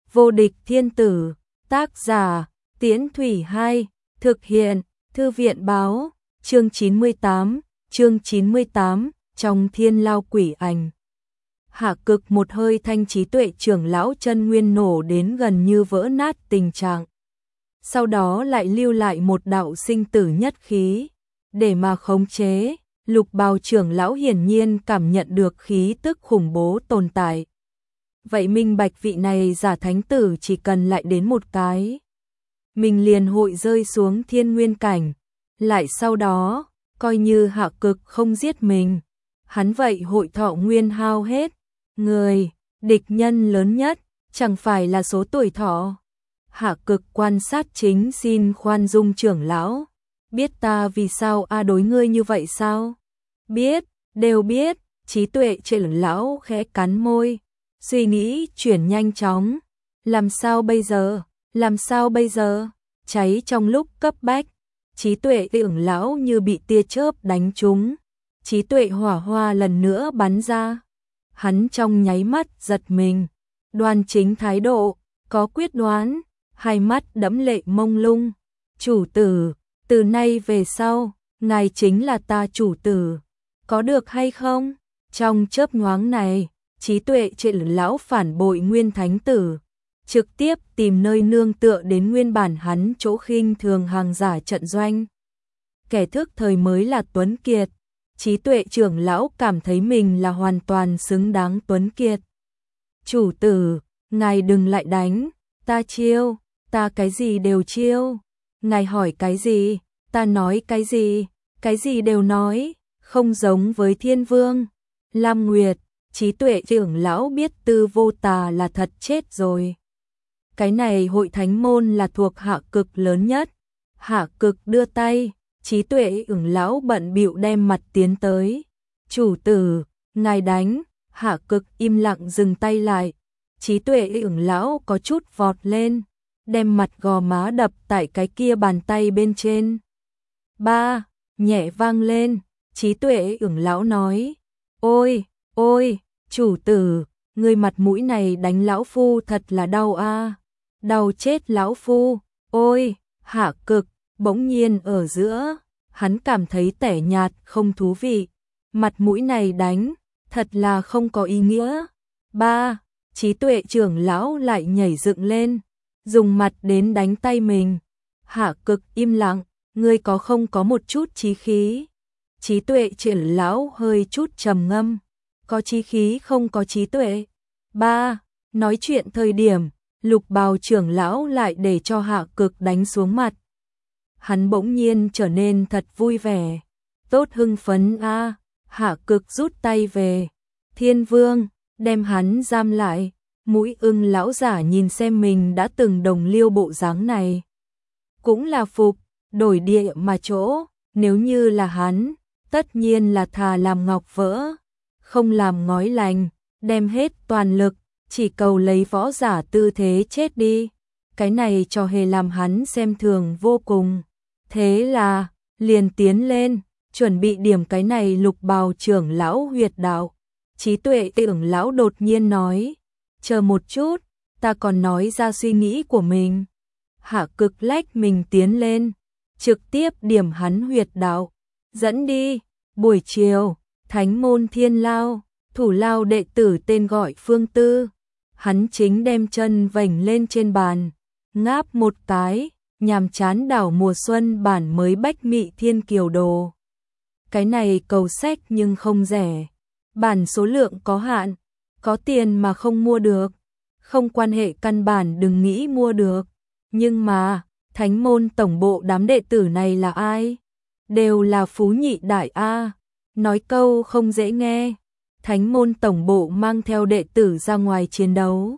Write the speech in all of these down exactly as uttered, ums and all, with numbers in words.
Vô địch thiên tử, tác giả, Tiễn Thủy Hai, thực hiện, Thư viện báo, chương chín mươi tám, chương chín mươi tám, trong thiên lao quỷ ảnh. Hạ Cực một hơi thanh trí tuệ trưởng lão chân nguyên nổ đến gần như vỡ nát tình trạng. Sau đó lại lưu lại một đạo sinh tử nhất khí, để mà khống chế. Lục Bào trưởng lão hiển nhiên cảm nhận được khí tức khủng bố tồn tại. Vậy minh bạch vị này giả thánh tử chỉ cần lại đến một cái, mình liền hội rơi xuống thiên nguyên cảnh. Lại sau đó, coi như Hạ Cực không giết mình, hắn vậy hội thọ nguyên hao hết. Người, địch nhân lớn nhất, chẳng phải là số tuổi thọ. Hạ Cực quan sát chính xin khoan dung trưởng lão. Biết ta vì sao a đối ngươi như vậy sao? Biết, đều biết. Trí tuệ trưởng lão khẽ cắn môi, suy nghĩ chuyển nhanh chóng. Làm sao bây giờ? Làm sao bây giờ? Cháy trong lúc cấp bách. Trí tuệ trưởng lão như bị tia chớp đánh trúng. Trí tuệ hỏa hoa lần nữa bắn ra. Hắn trong nháy mắt giật mình, đoan chính thái độ, có quyết đoán, hai mắt đẫm lệ mông lung. Chủ tử, từ nay về sau, ngài chính là ta chủ tử, có được hay không? Trong chớp nhoáng này, trí tuệ trưởng lão phản bội nguyên thánh tử, trực tiếp tìm nơi nương tựa đến nguyên bản hắn chỗ khinh thường hàng giả trận doanh. Kẻ thức thời mới là Tuấn Kiệt. Trí tuệ trưởng lão cảm thấy mình là hoàn toàn xứng đáng Tuấn Kiệt. Chủ tử, ngài đừng lại đánh, ta chiêu, ta cái gì đều chiêu. Ngài hỏi cái gì, ta nói cái gì, cái gì đều nói, không giống với Thiên Vương. Lam Nguyệt, trí tuệ trưởng lão biết Tư Vô Tà là thật chết rồi. Cái này hội thánh môn là thuộc Hạ Cực lớn nhất. Hạ Cực đưa tay. Trí tuệ trưởng lão bận bịu đem mặt tiến tới. Chủ tử, ngài đánh. Hạ Cực im lặng dừng tay lại. Trí tuệ trưởng lão có chút vọt lên, đem mặt gò má đập tại cái kia bàn tay bên trên. Ba, nhẹ vang lên. Trí tuệ trưởng lão nói, ôi, ôi, chủ tử, người mặt mũi này đánh lão phu thật là đau a, đau chết lão phu. Ôi, Hạ Cực. Bỗng nhiên ở giữa, hắn cảm thấy tẻ nhạt không thú vị. Mặt mũi này đánh, thật là không có ý nghĩa. Ba, trí tuệ trưởng lão lại nhảy dựng lên, dùng mặt đến đánh tay mình. Hạ Cực im lặng, ngươi có không có một chút chí khí? Trí tuệ trưởng lão hơi chút trầm ngâm, có chí khí không có trí tuệ. Ba, nói chuyện thời điểm, Lục Bào trưởng lão lại để cho Hạ Cực đánh xuống mặt. Hắn bỗng nhiên trở nên thật vui vẻ, tốt hưng phấn a. À. Hạ Cực rút tay về. Thiên Vương đem hắn giam lại. Mũi ưng lão giả nhìn xem mình đã từng đồng liêu bộ dáng này, cũng là phục. Đổi địa mà chỗ, nếu như là hắn, tất nhiên là thà làm ngọc vỡ, không làm ngói lành, đem hết toàn lực, chỉ cầu lấy võ giả tư thế chết đi. Cái này cho hề làm hắn xem thường vô cùng. Thế là, liền tiến lên, chuẩn bị điểm cái này Lục Bào trưởng lão huyệt đạo. Trí tuệ trưởng lão đột nhiên nói, chờ một chút, ta còn nói ra suy nghĩ của mình. Hạ Cực lách mình tiến lên, trực tiếp điểm hắn huyệt đạo. Dẫn đi. Buổi chiều, thánh môn thiên lao, thủ lao đệ tử tên gọi Phương Tư. Hắn chính đem chân vểnh lên trên bàn, ngáp một cái, nhàm chán đảo mùa xuân bản mới Bách Mị Thiên Kiều Đồ. Cái này cầu sách nhưng không rẻ, bản số lượng có hạn, có tiền mà không mua được, không quan hệ căn bản đừng nghĩ mua được. Nhưng mà, thánh môn tổng bộ đám đệ tử này là ai? Đều là phú nhị đại A. Nói câu không dễ nghe, thánh môn tổng bộ mang theo đệ tử ra ngoài chiến đấu,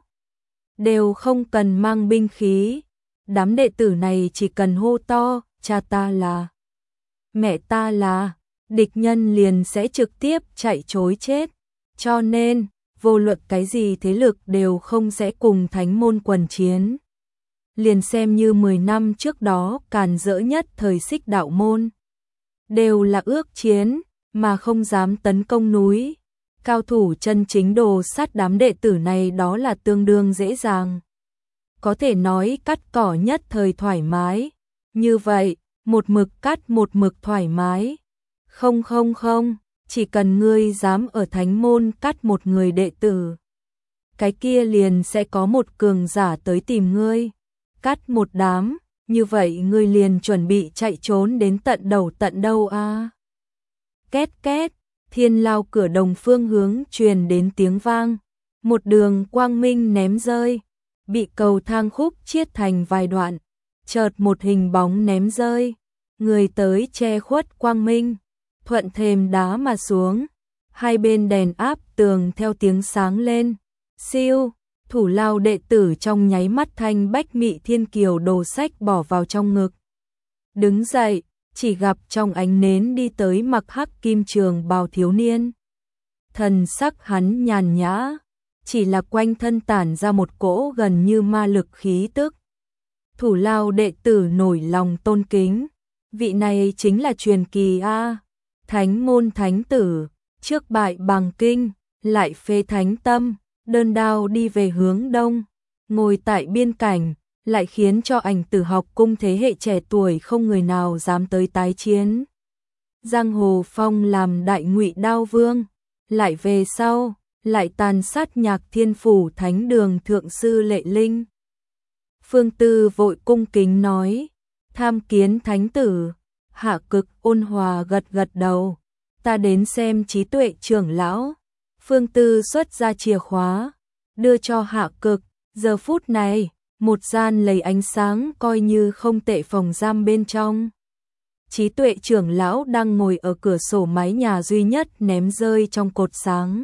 đều không cần mang binh khí. Đám đệ tử này chỉ cần hô to, cha ta là, mẹ ta là, địch nhân liền sẽ trực tiếp chạy trối chết. Cho nên, vô luận cái gì thế lực đều không sẽ cùng thánh môn quần chiến. Liền xem như mười năm trước đó càn rỡ nhất thời Xích Đạo môn, đều là ước chiến, mà không dám tấn công núi. Cao thủ chân chính đồ sát đám đệ tử này đó là tương đương dễ dàng. có thể nói cắt cỏ nhất thời thoải mái. Như vậy, một mực cắt một mực thoải mái. Không không không, chỉ cần ngươi dám ở thánh môn cắt một người đệ tử, cái kia liền sẽ có một cường giả tới tìm ngươi. Cắt một đám, như vậy ngươi liền chuẩn bị chạy trốn đến tận đầu tận đâu a? À? Két két, thiên lao cửa đồng phương hướng truyền đến tiếng vang. Một đường quang minh ném rơi, bị cầu thang khúc chiết thành vài đoạn. Chợt một hình bóng ném rơi, người tới che khuất quang minh, thuận thềm đá mà xuống. Hai bên đèn áp tường theo tiếng sáng lên. Siêu, thủ lao đệ tử trong nháy mắt thanh bách mị thiên kiều đồ sách bỏ vào trong ngực. Đứng dậy, chỉ gặp trong ánh nến đi tới mặc hắc kim trường bào thiếu niên. Thần sắc hắn nhàn nhã, chỉ là quanh thân tản ra một cỗ gần như ma lực khí tức. Thủ lao đệ tử nổi lòng tôn kính, vị này chính là truyền kỳ a, thánh môn thánh tử, trước bại bằng kinh, lại phê thánh tâm, đơn đao đi về hướng đông, ngồi tại biên cảnh, lại khiến cho ảnh tử học cung thế hệ trẻ tuổi không người nào dám tới tái chiến. Giang Hồ Phong làm đại ngụy đao vương, lại về sau, lại tàn sát nhạc thiên phủ thánh đường thượng sư Lệ Linh. Phương Tư vội cung kính nói, tham kiến thánh tử. Hạ Cực ôn hòa gật gật đầu, ta đến xem trí tuệ trưởng lão. Phương Tư xuất ra chìa khóa, đưa cho Hạ Cực. Giờ phút này, một gian lấy ánh sáng coi như không tệ phòng giam bên trong. Trí tuệ trưởng lão đang ngồi ở cửa sổ mái nhà duy nhất ném rơi trong cột sáng.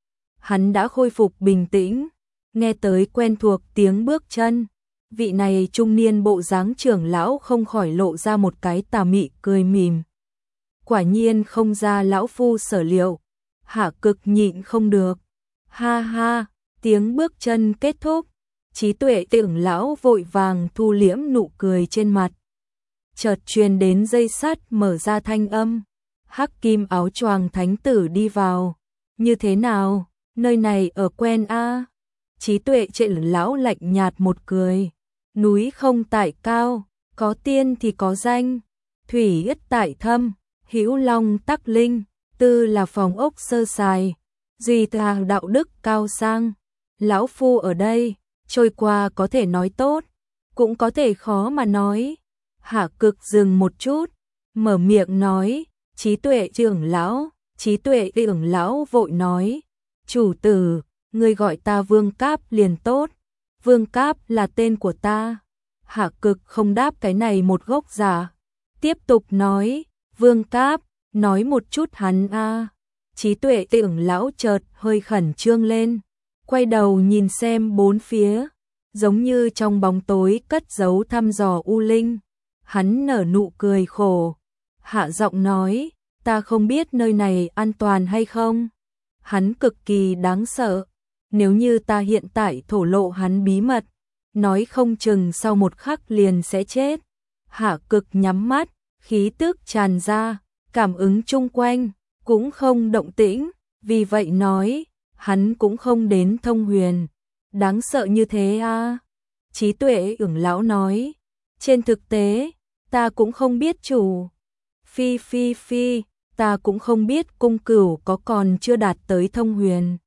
Hắn đã khôi phục bình tĩnh, nghe tới quen thuộc tiếng bước chân. Vị này trung niên bộ dáng trưởng lão không khỏi lộ ra một cái tà mị cười mỉm. Quả nhiên không ra lão phu sở liệu. Hạ Cực nhịn không được. Ha ha, tiếng bước chân kết thúc. Trí tuệ trưởng lão vội vàng thu liễm nụ cười trên mặt. Chợt truyền đến dây sắt mở ra thanh âm. Hắc kim áo choàng thánh tử đi vào. Như thế nào, nơi này ở quen a? À? Trí tuệ trưởng lão lạnh nhạt một cười. Núi không tại cao, có tiên thì có danh. Thủy ít tại thâm, hữu long tắc linh. Tư là phòng ốc sơ sài, duy thà đạo đức cao sang. Lão phu ở đây, trôi qua có thể nói tốt, cũng có thể khó mà nói. Hạ Cực dừng một chút, mở miệng nói, trí tuệ trưởng lão. Trí tuệ trưởng lão vội nói, chủ tử, ngươi gọi ta Vương Cáp liền tốt. Vương Cáp là tên của ta. Hạ Cực không đáp cái này một gốc giả, tiếp tục nói, Vương Cáp, nói một chút hắn a. Trí tuệ trưởng lão chợt hơi khẩn trương lên, quay đầu nhìn xem bốn phía, giống như trong bóng tối cất giấu thăm dò u linh. Hắn nở nụ cười khổ, hạ giọng nói, ta không biết nơi này an toàn hay không. Hắn cực kỳ đáng sợ, nếu như ta hiện tại thổ lộ hắn bí mật, nói không chừng sau một khắc liền sẽ chết. Hạ Cực nhắm mắt, khí tức tràn ra, cảm ứng chung quanh, cũng không động tĩnh, vì vậy nói, hắn cũng không đến Thông Huyền. Đáng sợ như thế a? À? Trí tuệ trưởng lão nói, trên thực tế, ta cũng không biết chủ. Phi phi phi, ta cũng không biết cung cửu có còn chưa đạt tới Thông Huyền.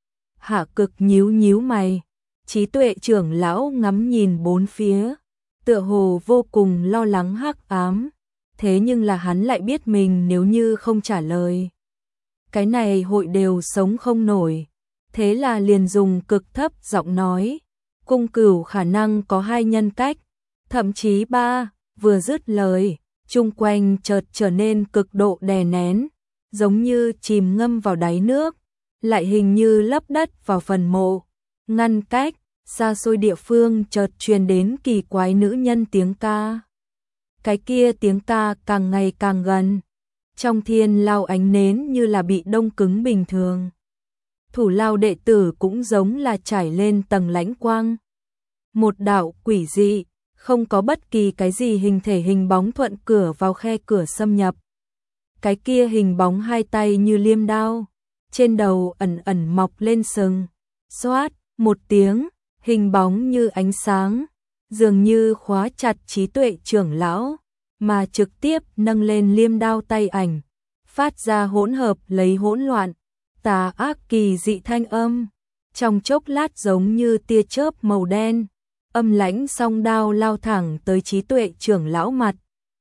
Hạ Cực nhíu nhíu mày, trí tuệ trưởng lão ngắm nhìn bốn phía, tựa hồ vô cùng lo lắng hắc ám. Thế nhưng là hắn lại biết mình nếu như không trả lời, cái này hội đều sống không nổi. Thế là liền dùng cực thấp giọng nói, cung cửu khả năng có hai nhân cách, thậm chí ba. Vừa dứt lời, chung quanh chợt trở nên cực độ đè nén, giống như chìm ngâm vào đáy nước, lại hình như lấp đất vào phần mộ. Ngăn cách, xa xôi địa phương chợt truyền đến kỳ quái nữ nhân tiếng ca. Cái kia tiếng ca càng ngày càng gần, trong thiên lao ánh nến như là bị đông cứng bình thường. Thủ lao đệ tử cũng giống là trải lên tầng lãnh quang. Một đạo quỷ dị, không có bất kỳ cái gì hình thể hình bóng thuận cửa vào khe cửa xâm nhập. Cái kia hình bóng hai tay như liêm đao, trên đầu ẩn ẩn mọc lên sừng. Xoát, một tiếng, hình bóng như ánh sáng, dường như khóa chặt trí tuệ trưởng lão, mà trực tiếp nâng lên liêm đao tay ảnh, phát ra hỗn hợp lấy hỗn loạn, tà ác kỳ dị thanh âm, trong chốc lát giống như tia chớp màu đen, âm lãnh song đao lao thẳng tới trí tuệ trưởng lão mặt,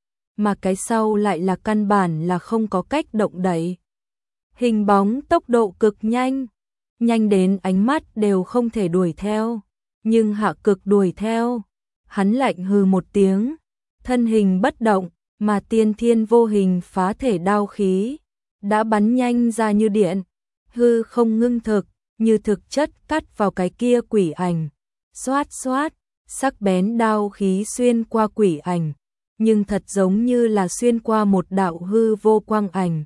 mà cái sau lại là căn bản là không có cách động đậy. Hình bóng tốc độ cực nhanh, nhanh đến ánh mắt đều không thể đuổi theo, nhưng Hạ Cực đuổi theo, hắn lạnh hừ một tiếng, thân hình bất động, mà tiên thiên vô hình phá thể đao khí, đã bắn nhanh ra như điện, hư không ngưng thực, như thực chất cắt vào cái kia quỷ ảnh, xoát xoát, sắc bén đao khí xuyên qua quỷ ảnh, nhưng thật giống như là xuyên qua một đạo hư vô quang ảnh.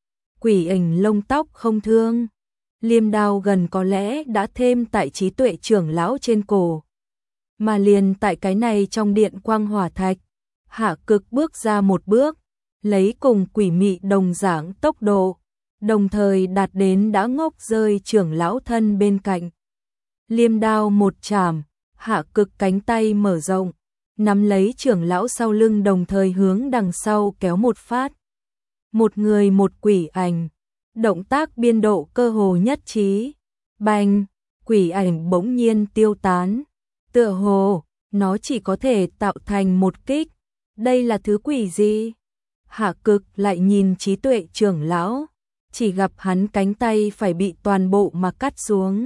Quỷ ảnh lông tóc không thương, liêm đao gần có lẽ đã thêm tại trí tuệ trưởng lão trên cổ. Mà liền tại cái này trong điện quang hỏa thạch, Hạ Cực bước ra một bước, lấy cùng quỷ mị đồng dạng tốc độ, đồng thời đạt đến đã ngốc rơi trưởng lão thân bên cạnh. Liêm đao một chạm, Hạ Cực cánh tay mở rộng, nắm lấy trưởng lão sau lưng đồng thời hướng đằng sau kéo một phát. Một người một quỷ ảnh, động tác biên độ cơ hồ nhất trí. Bành, quỷ ảnh bỗng nhiên tiêu tán. Tựa hồ, nó chỉ có thể tạo thành một kích. Đây là thứ quỷ gì? Hạ Cực lại nhìn trí tuệ trưởng lão, chỉ gặp hắn cánh tay phải bị toàn bộ mà cắt xuống.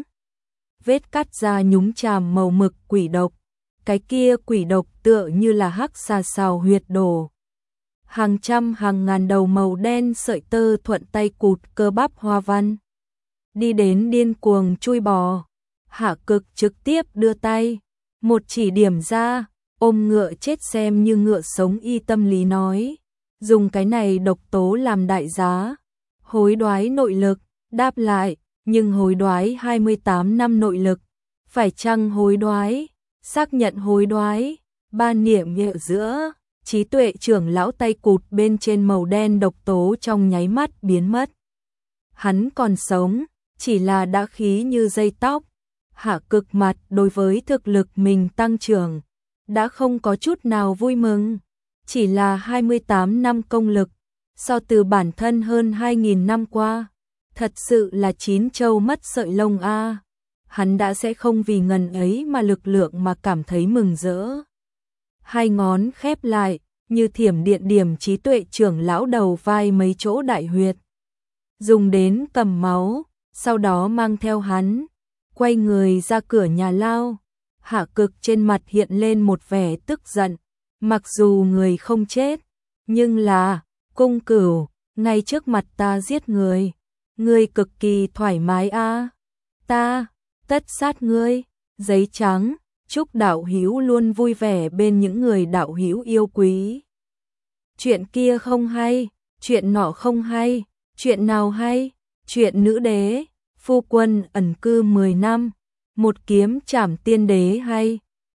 Vết cắt ra nhúng chàm màu mực quỷ độc. Cái kia quỷ độc tựa như là hắc xà xào huyệt đồ. Hàng trăm hàng ngàn đầu màu đen sợi tơ thuận tay cụt cơ bắp hoa văn. Đi đến điên cuồng chui bò. Hạ Cực trực tiếp đưa tay, một chỉ điểm ra, ôm ngựa chết xem như ngựa sống y tâm lý nói. Dùng cái này độc tố làm đại giá. Hối đoái nội lực, đáp lại, nhưng hối đoái hai mươi tám năm nội lực. Phải chăng hối đoái? Xác nhận hối đoái, ba niệm nhẹ giữa, trí tuệ trưởng lão tay cụt bên trên màu đen độc tố trong nháy mắt biến mất. Hắn còn sống, chỉ là đã khí như dây tóc. Hạ Cực mặt đối với thực lực mình tăng trưởng, đã không có chút nào vui mừng, chỉ là hai mươi tám năm công lực, so từ bản thân hơn hai nghìn năm qua, thật sự là chín châu mất sợi lông a. Hắn đã sẽ không vì ngần ấy mà lực lượng mà cảm thấy mừng rỡ. Hai ngón khép lại, như thiểm điện điểm trí tuệ trưởng lão đầu vai mấy chỗ đại huyệt. Dùng đến cầm máu, sau đó mang theo hắn, quay người ra cửa nhà lao. Hạ Cực trên mặt hiện lên một vẻ tức giận, mặc dù người không chết, nhưng là, cung cửu, ngay trước mặt ta giết người, ngươi cực kỳ thoải mái a. Ta tất sát ngươi, giấy trắng, chúc đạo hữu luôn vui vẻ bên những người đạo hữu yêu quý. Chuyện kia không hay, chuyện nọ không hay, chuyện nào hay, chuyện nữ đế, phu quân ẩn cư mười năm, một kiếm trảm tiên đế hay.